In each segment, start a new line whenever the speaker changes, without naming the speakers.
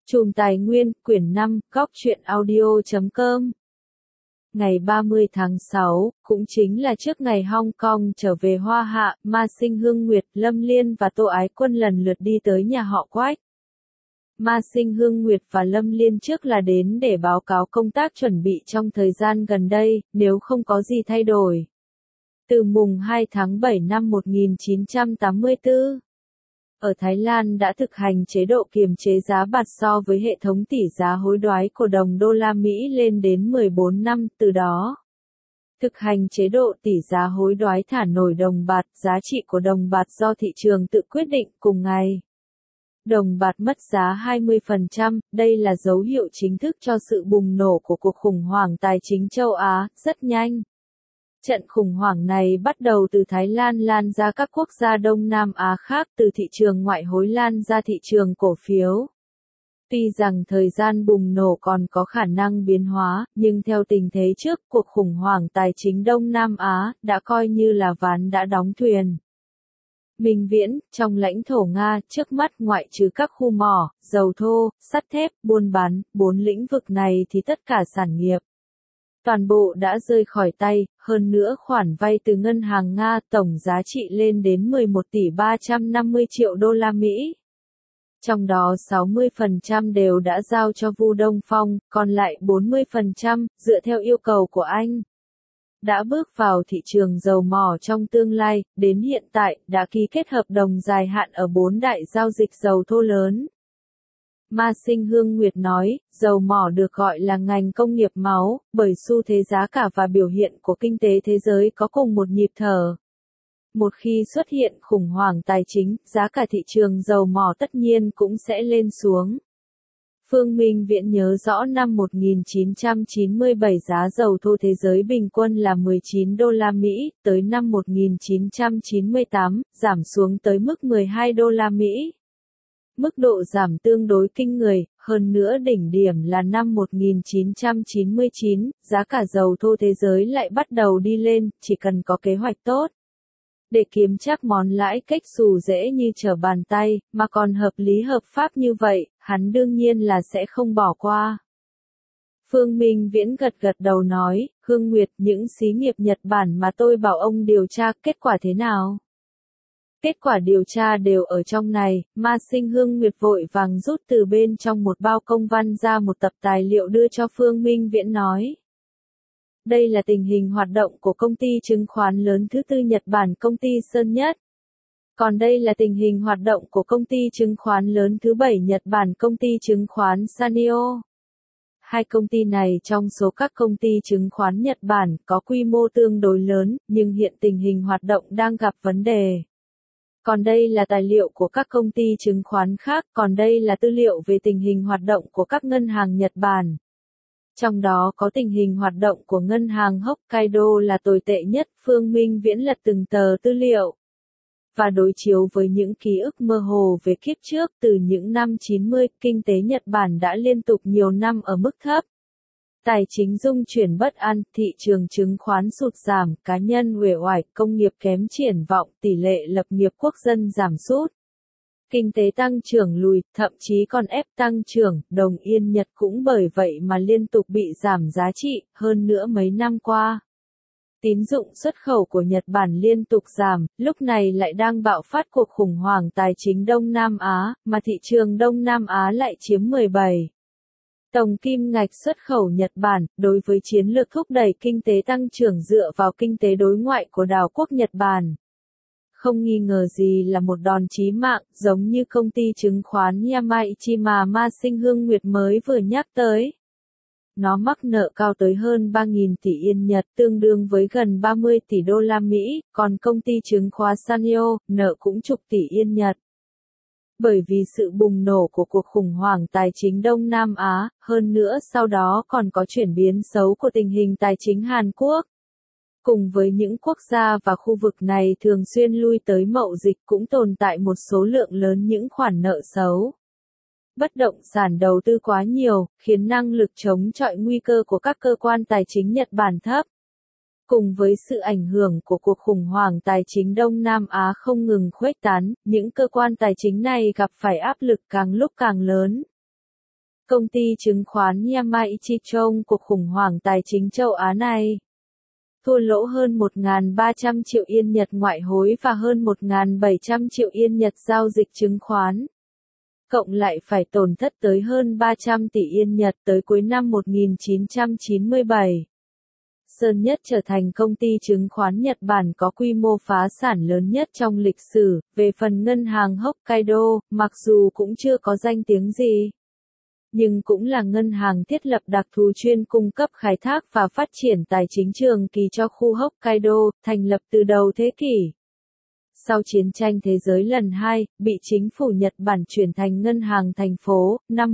Chùm Tài Nguyên, quyển 5, góc truyện audio.com. Ngày 30 tháng 6, cũng chính là trước ngày Hong Kong trở về Hoa Hạ, Ma Sinh Hương Nguyệt, Lâm Liên và Tô Ái Quân lần lượt đi tới nhà họ Quách. Ma Sinh Hương Nguyệt và Lâm Liên trước là đến để báo cáo công tác chuẩn bị trong thời gian gần đây, nếu không có gì thay đổi. Từ mùng 2 tháng 7 năm 1984, ở Thái Lan đã thực hành chế độ kiềm chế giá bạt so với hệ thống tỷ giá hối đoái của đồng đô la Mỹ lên đến 14 năm, từ đó thực hành chế độ tỷ giá hối đoái thả nổi đồng bạt, giá trị của đồng bạt do thị trường tự quyết định. Cùng ngày, đồng bạt mất giá 20%, đây là dấu hiệu chính thức cho sự bùng nổ của cuộc khủng hoảng tài chính châu Á, rất nhanh. Trận khủng hoảng này bắt đầu từ Thái Lan lan ra các quốc gia Đông Nam Á khác, từ thị trường ngoại hối lan ra thị trường cổ phiếu. Tuy rằng thời gian bùng nổ còn có khả năng biến hóa, nhưng theo tình thế trước, cuộc khủng hoảng tài chính Đông Nam Á đã coi như là ván đã đóng thuyền. Minh Viễn, trong lãnh thổ Nga, trước mắt ngoại trừ các khu mỏ, dầu thô, sắt thép, buôn bán, 4 lĩnh vực này thì tất cả sản nghiệp toàn bộ đã rơi khỏi tay, hơn nữa khoản vay từ ngân hàng Nga tổng giá trị lên đến 11 tỷ 350 triệu đô la Mỹ. Trong đó 60% đều đã giao cho Vu Đông Phong, còn lại 40%, dựa theo yêu cầu của anh, đã bước vào thị trường dầu mỏ trong tương lai, đến hiện tại, đã ký kết hợp đồng dài hạn ở 4 đại giao dịch dầu thô lớn. Ma Sinh Hương Nguyệt nói, dầu mỏ được gọi là ngành công nghiệp máu, bởi xu thế giá cả và biểu hiện của kinh tế thế giới có cùng một nhịp thở. Một khi xuất hiện khủng hoảng tài chính, giá cả thị trường dầu mỏ tất nhiên cũng sẽ lên xuống. Phương Minh Viễn nhớ rõ năm 1997 giá dầu thô thế giới bình quân là 19 đô la Mỹ, tới năm 1998, giảm xuống tới mức 12 đô la Mỹ. Mức độ giảm tương đối kinh người, hơn nữa đỉnh điểm là năm 1999, giá cả dầu thô thế giới lại bắt đầu đi lên, chỉ cần có kế hoạch tốt. Để kiếm chắc món lãi cách xù dễ như trở bàn tay, mà còn hợp lý hợp pháp như vậy, hắn đương nhiên là sẽ không bỏ qua. Phương Minh Viễn gật đầu nói, Hương Nguyệt, những xí nghiệp Nhật Bản mà tôi bảo ông điều tra, kết quả thế nào? Kết quả điều tra đều ở trong này. Ma Sinh Hương Nguyệt vội vàng rút từ bên trong một bao công văn ra một tập tài liệu đưa cho Phương Minh Viễn nói. Đây là tình hình hoạt động của công ty chứng khoán lớn thứ tư Nhật Bản, công ty Sơn Nhất. Còn đây là tình hình hoạt động của công ty chứng khoán lớn thứ 7 Nhật Bản, công ty chứng khoán Sanyo. Hai công ty này trong số các công ty chứng khoán Nhật Bản có quy mô tương đối lớn, nhưng hiện tình hình hoạt động đang gặp vấn đề. Còn đây là tài liệu của các công ty chứng khoán khác, còn đây là tư liệu về tình hình hoạt động của các ngân hàng Nhật Bản. Trong đó có tình hình hoạt động của ngân hàng Hokkaido là tồi tệ nhất. Phương Minh Viễn lật từng tờ tư liệu và đối chiếu với những ký ức mơ hồ về kiếp trước. Từ những năm 90, kinh tế Nhật Bản đã liên tục nhiều năm ở mức thấp. Tài chính dung chuyển bất an, thị trường chứng khoán sụt giảm, cá nhân uể oải, công nghiệp kém triển vọng, tỷ lệ lập nghiệp quốc dân giảm sút. Kinh tế tăng trưởng lùi, thậm chí còn ép tăng trưởng, đồng yên Nhật cũng bởi vậy mà liên tục bị giảm giá trị, hơn nữa mấy năm qua. Tín dụng xuất khẩu của Nhật Bản liên tục giảm, lúc này lại đang bạo phát cuộc khủng hoảng tài chính Đông Nam Á, mà thị trường Đông Nam Á lại chiếm 17. Tổng kim ngạch xuất khẩu Nhật Bản, đối với chiến lược thúc đẩy kinh tế tăng trưởng dựa vào kinh tế đối ngoại của đảo quốc Nhật Bản. Không nghi ngờ gì là một đòn chí mạng, giống như công ty chứng khoán Yamaichi mà Ma Sinh Hương Nguyệt mới vừa nhắc tới. Nó mắc nợ cao tới hơn 3.000 tỷ Yên Nhật, tương đương với gần 30 tỷ đô la Mỹ, còn công ty chứng khoán Sanyo, nợ cũng chục tỷ Yên Nhật. Bởi vì sự bùng nổ của cuộc khủng hoảng tài chính Đông Nam Á, hơn nữa sau đó còn có chuyển biến xấu của tình hình tài chính Hàn Quốc. Cùng với những quốc gia và khu vực này thường xuyên lui tới mậu dịch cũng tồn tại một số lượng lớn những khoản nợ xấu. Bất động sản đầu tư quá nhiều, khiến năng lực chống chọi nguy cơ của các cơ quan tài chính Nhật Bản thấp. Cùng với sự ảnh hưởng của cuộc khủng hoảng tài chính Đông Nam Á không ngừng khuếch tán, những cơ quan tài chính này gặp phải áp lực càng lúc càng lớn. Công ty chứng khoán Yamaichi trong cuộc khủng hoảng tài chính châu Á này thua lỗ hơn 1.300 triệu Yên Nhật ngoại hối và hơn 1.700 triệu Yên Nhật giao dịch chứng khoán. Cộng lại phải tổn thất tới hơn 300 tỷ Yên Nhật tới cuối năm 1997. Sơn Nhất trở thành công ty chứng khoán Nhật Bản có quy mô phá sản lớn nhất trong lịch sử. Về phần ngân hàng Hokkaido, mặc dù cũng chưa có danh tiếng gì, nhưng cũng là ngân hàng thiết lập đặc thù chuyên cung cấp khai thác và phát triển tài chính trường kỳ cho khu Hokkaido, thành lập từ đầu thế kỷ. Sau chiến tranh thế giới lần 2, bị chính phủ Nhật Bản chuyển thành ngân hàng thành phố, năm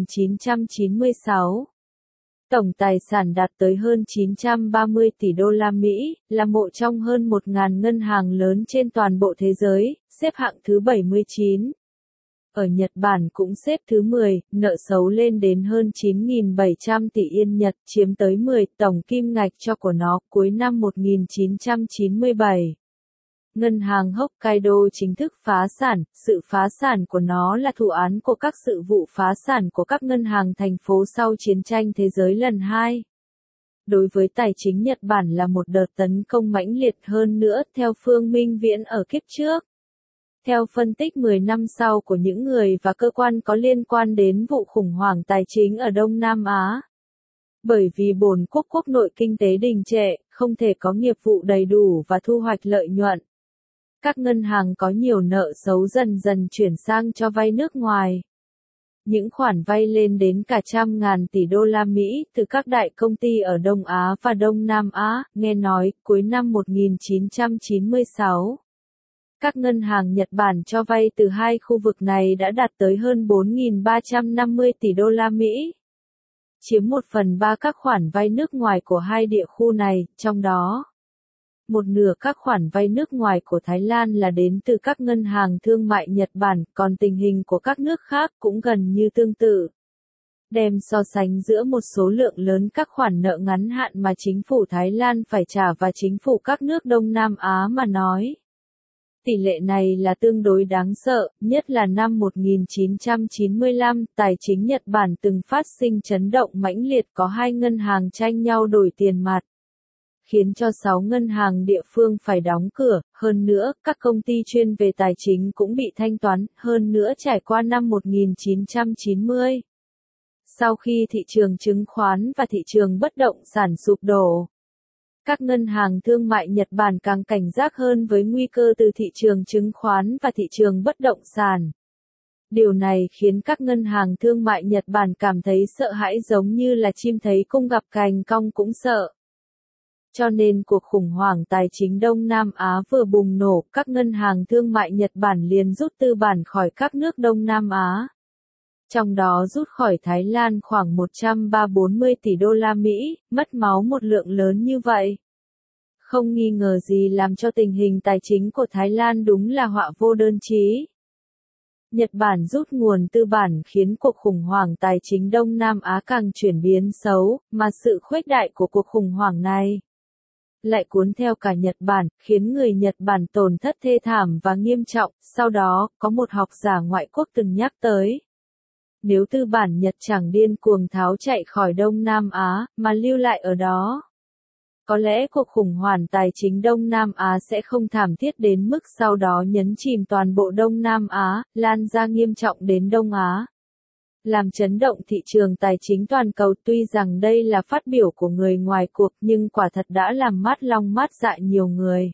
1996. Tổng tài sản đạt tới hơn 930 tỷ đô la Mỹ, là một trong hơn 1.000 ngân hàng lớn trên toàn bộ thế giới, xếp hạng thứ 79. Ở Nhật Bản cũng xếp thứ 10, nợ xấu lên đến hơn 9.700 tỷ Yên Nhật, chiếm tới 10 tổng kim ngạch cho của nó cuối năm 1997. Ngân hàng Hokkaido chính thức phá sản, sự phá sản của nó là thủ án của các sự vụ phá sản của các ngân hàng thành phố sau chiến tranh thế giới lần 2. Đối với tài chính Nhật Bản là một đợt tấn công mãnh liệt hơn nữa theo Phương Minh Viễn ở kiếp trước. Theo phân tích 10 năm sau của những người và cơ quan có liên quan đến vụ khủng hoảng tài chính ở Đông Nam Á. Bởi vì bổn quốc nội kinh tế đình trệ, không thể có nghiệp vụ đầy đủ và thu hoạch lợi nhuận. Các ngân hàng có nhiều nợ xấu dần dần chuyển sang cho vay nước ngoài. Những khoản vay lên đến cả 100.000 tỷ đô la Mỹ từ các đại công ty ở Đông Á và Đông Nam Á, nghe nói, cuối năm 1996. Các ngân hàng Nhật Bản cho vay từ hai khu vực này đã đạt tới hơn 4.350 tỷ đô la Mỹ. Chiếm 1/3 các khoản vay nước ngoài của hai địa khu này, trong đó, một nửa các khoản vay nước ngoài của Thái Lan là đến từ các ngân hàng thương mại Nhật Bản, còn tình hình của các nước khác cũng gần như tương tự. Đem so sánh giữa một số lượng lớn các khoản nợ ngắn hạn mà chính phủ Thái Lan phải trả và chính phủ các nước Đông Nam Á mà nói. Tỷ lệ này là tương đối đáng sợ, nhất là năm 1995, tài chính Nhật Bản từng phát sinh chấn động mãnh liệt có hai ngân hàng tranh nhau đổi tiền mặt, khiến cho 6 ngân hàng địa phương phải đóng cửa, hơn nữa, các công ty chuyên về tài chính cũng bị thanh toán, hơn nữa trải qua năm 1990. Sau khi thị trường chứng khoán và thị trường bất động sản sụp đổ, các ngân hàng thương mại Nhật Bản càng cảnh giác hơn với nguy cơ từ thị trường chứng khoán và thị trường bất động sản. Điều này khiến các ngân hàng thương mại Nhật Bản cảm thấy sợ hãi giống như là chim thấy cung gặp cành cong cũng sợ. Cho nên cuộc khủng hoảng tài chính Đông Nam Á vừa bùng nổ, các ngân hàng thương mại Nhật Bản liền rút tư bản khỏi các nước Đông Nam Á. Trong đó rút khỏi Thái Lan khoảng 140 tỷ đô la Mỹ, mất máu một lượng lớn như vậy. Không nghi ngờ gì làm cho tình hình tài chính của Thái Lan đúng là họa vô đơn chí. Nhật Bản rút nguồn tư bản khiến cuộc khủng hoảng tài chính Đông Nam Á càng chuyển biến xấu, mà sự khuếch đại của cuộc khủng hoảng này lại cuốn theo cả Nhật Bản, khiến người Nhật Bản tổn thất thê thảm và nghiêm trọng. Sau đó, có một học giả ngoại quốc từng nhắc tới. Nếu tư bản Nhật chẳng điên cuồng tháo chạy khỏi Đông Nam Á, mà lưu lại ở đó, có lẽ cuộc khủng hoảng tài chính Đông Nam Á sẽ không thảm thiết đến mức sau đó nhấn chìm toàn bộ Đông Nam Á, lan ra nghiêm trọng đến Đông Á. Làm chấn động thị trường tài chính toàn cầu. Tuy rằng đây là phát biểu của người ngoài cuộc nhưng quả thật đã làm mát lòng mát dạ nhiều người.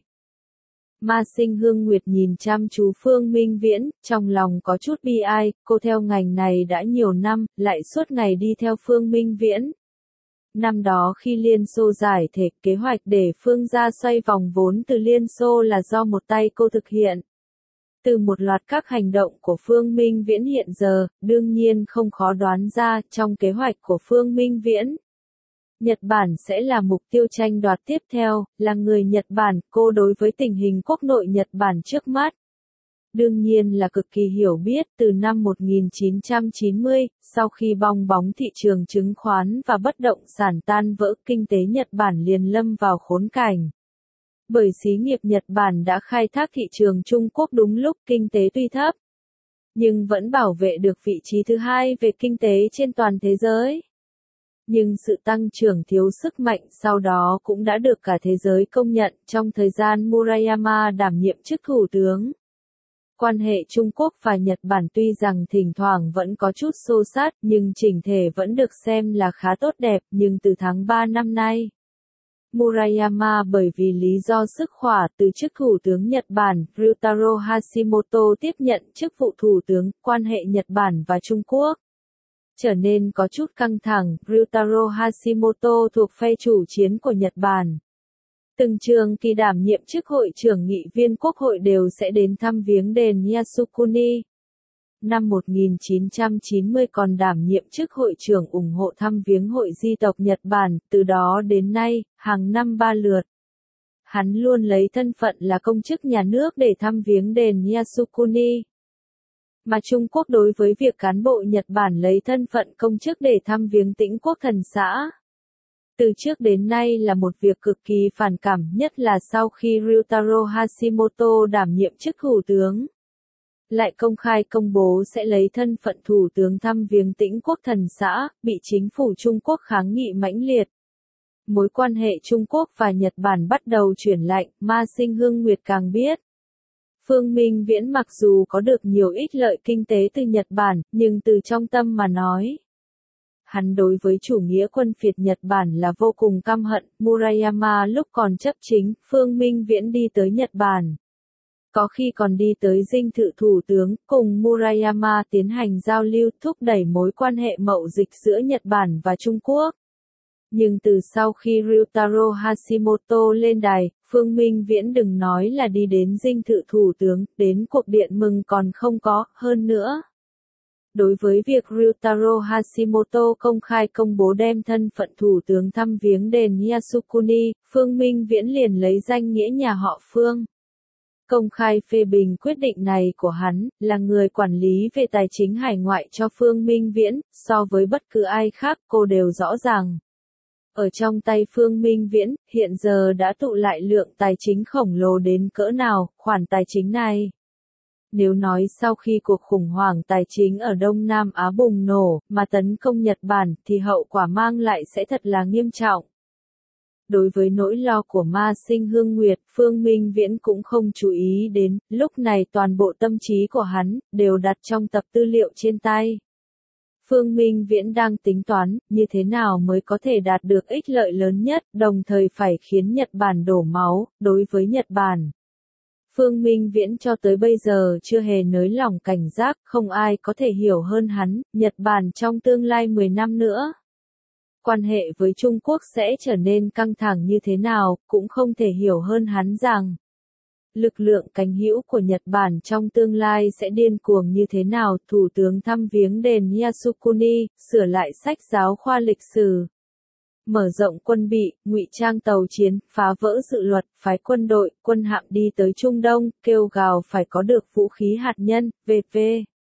Ma Sinh Hương Nguyệt nhìn chăm chú Phương Minh Viễn, trong lòng có chút bi ai, cô theo ngành này đã nhiều năm, lại suốt ngày đi theo Phương Minh Viễn. Năm đó khi Liên Xô giải thể, kế hoạch để Phương gia xoay vòng vốn từ Liên Xô là do một tay cô thực hiện. Từ một loạt các hành động của Phương Minh Viễn hiện giờ, đương nhiên không khó đoán ra, trong kế hoạch của Phương Minh Viễn, Nhật Bản sẽ là mục tiêu tranh đoạt tiếp theo. Là người Nhật Bản, cô đối với tình hình quốc nội Nhật Bản trước mắt đương nhiên là cực kỳ hiểu biết. Từ năm 1990, sau khi bong bóng thị trường chứng khoán và bất động sản tan vỡ, kinh tế Nhật Bản liền lâm vào khốn cảnh. Bởi xí nghiệp Nhật Bản đã khai thác thị trường Trung Quốc đúng lúc kinh tế tuy thấp, nhưng vẫn bảo vệ được vị trí thứ hai về kinh tế trên toàn thế giới. Nhưng sự tăng trưởng thiếu sức mạnh sau đó cũng đã được cả thế giới công nhận trong thời gian Murayama đảm nhiệm chức thủ tướng. Quan hệ Trung Quốc và Nhật Bản tuy rằng thỉnh thoảng vẫn có chút xô xát nhưng chỉnh thể vẫn được xem là khá tốt đẹp, nhưng từ tháng 3 năm nay, Murayama bởi vì lý do sức khỏe từ chức Thủ tướng Nhật Bản, Ryutaro Hashimoto tiếp nhận chức vụ Thủ tướng, quan hệ Nhật Bản và Trung Quốc trở nên có chút căng thẳng. Ryutaro Hashimoto thuộc phe chủ chiến của Nhật Bản. Từng trường kỳ đảm nhiệm chức hội trưởng nghị viên quốc hội đều sẽ đến thăm viếng đền Yasukuni. Năm 1990 còn đảm nhiệm chức hội trưởng ủng hộ thăm viếng hội di tộc Nhật Bản, từ đó đến nay, hàng năm 3 lượt. Hắn luôn lấy thân phận là công chức nhà nước để thăm viếng đền Yasukuni. Mà Trung Quốc đối với việc cán bộ Nhật Bản lấy thân phận công chức để thăm viếng tĩnh quốc thần xã, từ trước đến nay là một việc cực kỳ phản cảm, nhất là sau khi Ryutaro Hashimoto đảm nhiệm chức thủ tướng, lại công khai công bố sẽ lấy thân phận thủ tướng thăm viếng tĩnh quốc thần xã, bị chính phủ Trung Quốc kháng nghị mãnh liệt. Mối quan hệ Trung Quốc và Nhật Bản bắt đầu chuyển lạnh, Ma Sinh Hưng Nguyệt càng biết. Phương Minh Viễn mặc dù có được nhiều ích lợi kinh tế từ Nhật Bản, nhưng từ trong tâm mà nói, hắn đối với chủ nghĩa quân phiệt Nhật Bản là vô cùng căm hận. Murayama lúc còn chấp chính, Phương Minh Viễn đi tới Nhật Bản. Có khi còn đi tới dinh thự thủ tướng, cùng Murayama tiến hành giao lưu, thúc đẩy mối quan hệ mậu dịch giữa Nhật Bản và Trung Quốc. Nhưng từ sau khi Ryutaro Hashimoto lên đài, Phương Minh Viễn đừng nói là đi đến dinh thự thủ tướng, đến cuộc điện mừng còn không có, hơn nữa. Đối với việc Ryutaro Hashimoto công khai công bố đem thân phận thủ tướng thăm viếng đền Yasukuni, Phương Minh Viễn liền lấy danh nghĩa nhà họ Phương. Công khai phê bình quyết định này của hắn, là người quản lý về tài chính hải ngoại cho Phương Minh Viễn, so với bất cứ ai khác cô đều rõ ràng. Ở trong tay Phương Minh Viễn, hiện giờ đã tụ lại lượng tài chính khổng lồ đến cỡ nào, khoản tài chính này. Nếu nói sau khi cuộc khủng hoảng tài chính ở Đông Nam Á bùng nổ, mà tấn công Nhật Bản, thì hậu quả mang lại sẽ thật là nghiêm trọng. Đối với nỗi lo của Ma Sinh Hưng Nguyệt, Phương Minh Viễn cũng không chú ý đến, lúc này toàn bộ tâm trí của hắn, đều đặt trong tập tư liệu trên tay. Phương Minh Viễn đang tính toán, như thế nào mới có thể đạt được ích lợi lớn nhất, đồng thời phải khiến Nhật Bản đổ máu. Đối với Nhật Bản, Phương Minh Viễn cho tới bây giờ chưa hề nới lỏng cảnh giác, không ai có thể hiểu hơn hắn. Nhật Bản trong tương lai 10 năm nữa, quan hệ với Trung Quốc sẽ trở nên căng thẳng như thế nào, cũng không thể hiểu hơn hắn rằng lực lượng cánh hữu của Nhật Bản trong tương lai sẽ điên cuồng như thế nào. Thủ tướng thăm viếng đền Yasukuni, sửa lại sách giáo khoa lịch sử, mở rộng quân bị, ngụy trang tàu chiến, phá vỡ dự luật, phái quân đội, quân hạm đi tới Trung Đông, kêu gào phải có được vũ khí hạt nhân, v.v.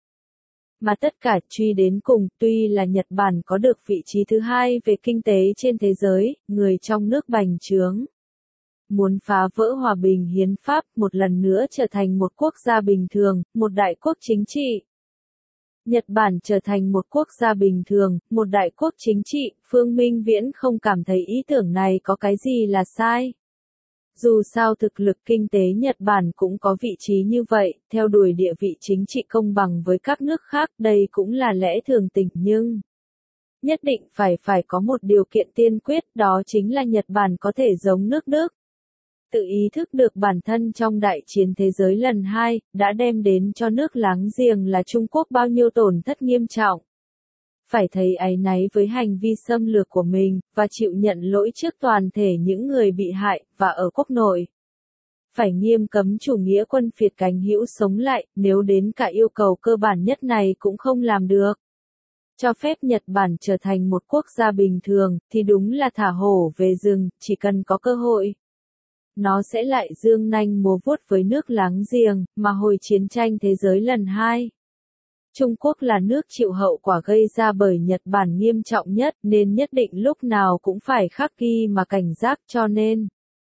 Mà tất cả truy đến cùng, tuy là Nhật Bản có được vị trí thứ hai về kinh tế trên thế giới, người trong nước bành trướng, muốn phá vỡ hòa bình hiến pháp, một lần nữa trở thành một quốc gia bình thường, một đại quốc chính trị. Nhật Bản trở thành một quốc gia bình thường, một đại quốc chính trị, Phương Minh Viễn không cảm thấy ý tưởng này có cái gì là sai. Dù sao thực lực kinh tế Nhật Bản cũng có vị trí như vậy, theo đuổi địa vị chính trị công bằng với các nước khác, đây cũng là lẽ thường tình, nhưng nhất định phải có một điều kiện tiên quyết, đó chính là Nhật Bản có thể giống nước Đức. Tự ý thức được bản thân trong đại chiến thế giới lần 2, đã đem đến cho nước láng giềng là Trung Quốc bao nhiêu tổn thất nghiêm trọng. Phải thấy áy náy với hành vi xâm lược của mình, và chịu nhận lỗi trước toàn thể những người bị hại, và ở quốc nội. Phải nghiêm cấm chủ nghĩa quân phiệt cánh hữu sống lại, nếu đến cả yêu cầu cơ bản nhất này cũng không làm được. Cho phép Nhật Bản trở thành một quốc gia bình thường, thì đúng là thả hổ về rừng, chỉ cần có cơ hội, nó sẽ lại dương nanh múa vuốt với nước láng giềng. Mà hồi chiến tranh thế giới lần 2, Trung Quốc là nước chịu hậu quả gây ra bởi Nhật Bản nghiêm trọng nhất, nên nhất định lúc nào cũng phải khắc ghi mà cảnh giác, cho nên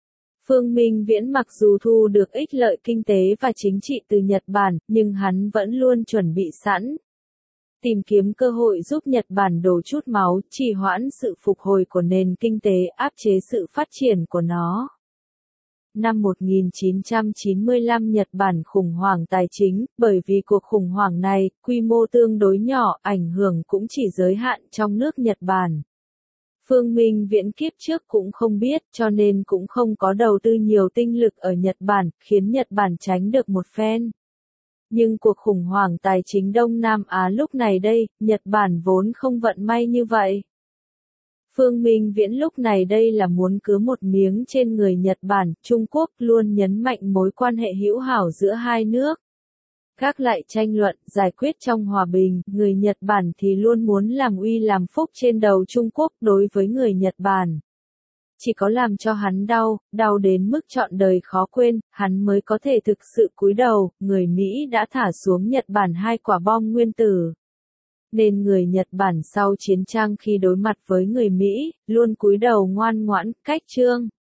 Phương Minh Viễn mặc dù thu được ích lợi kinh tế và chính trị từ Nhật Bản, nhưng hắn vẫn luôn chuẩn bị sẵn. Tìm kiếm cơ hội giúp Nhật Bản đổ chút máu, trì hoãn sự phục hồi của nền kinh tế, áp chế sự phát triển của nó. Năm 1995 Nhật Bản khủng hoảng tài chính, bởi vì cuộc khủng hoảng này, quy mô tương đối nhỏ, ảnh hưởng cũng chỉ giới hạn trong nước Nhật Bản. Phương Minh Viễn kiếp trước cũng không biết, cho nên cũng không có đầu tư nhiều tinh lực ở Nhật Bản, khiến Nhật Bản tránh được một phen. Nhưng cuộc khủng hoảng tài chính Đông Nam Á lúc này đây, Nhật Bản vốn không vận may như vậy. Phương Minh Viễn lúc này đây là muốn cứa một miếng trên người Nhật Bản, Trung Quốc luôn nhấn mạnh mối quan hệ hữu hảo giữa hai nước. Các lại tranh luận, giải quyết trong hòa bình, người Nhật Bản thì luôn muốn làm uy làm phúc trên đầu Trung Quốc đối với người Nhật Bản. Chỉ có làm cho hắn đau, đau đến mức trọn đời khó quên, hắn mới có thể thực sự cúi đầu, người Mỹ đã thả xuống Nhật Bản 2 quả bom nguyên tử. Nên người Nhật Bản sau chiến tranh khi đối mặt với người Mỹ, luôn cúi đầu ngoan ngoãn, cách chương.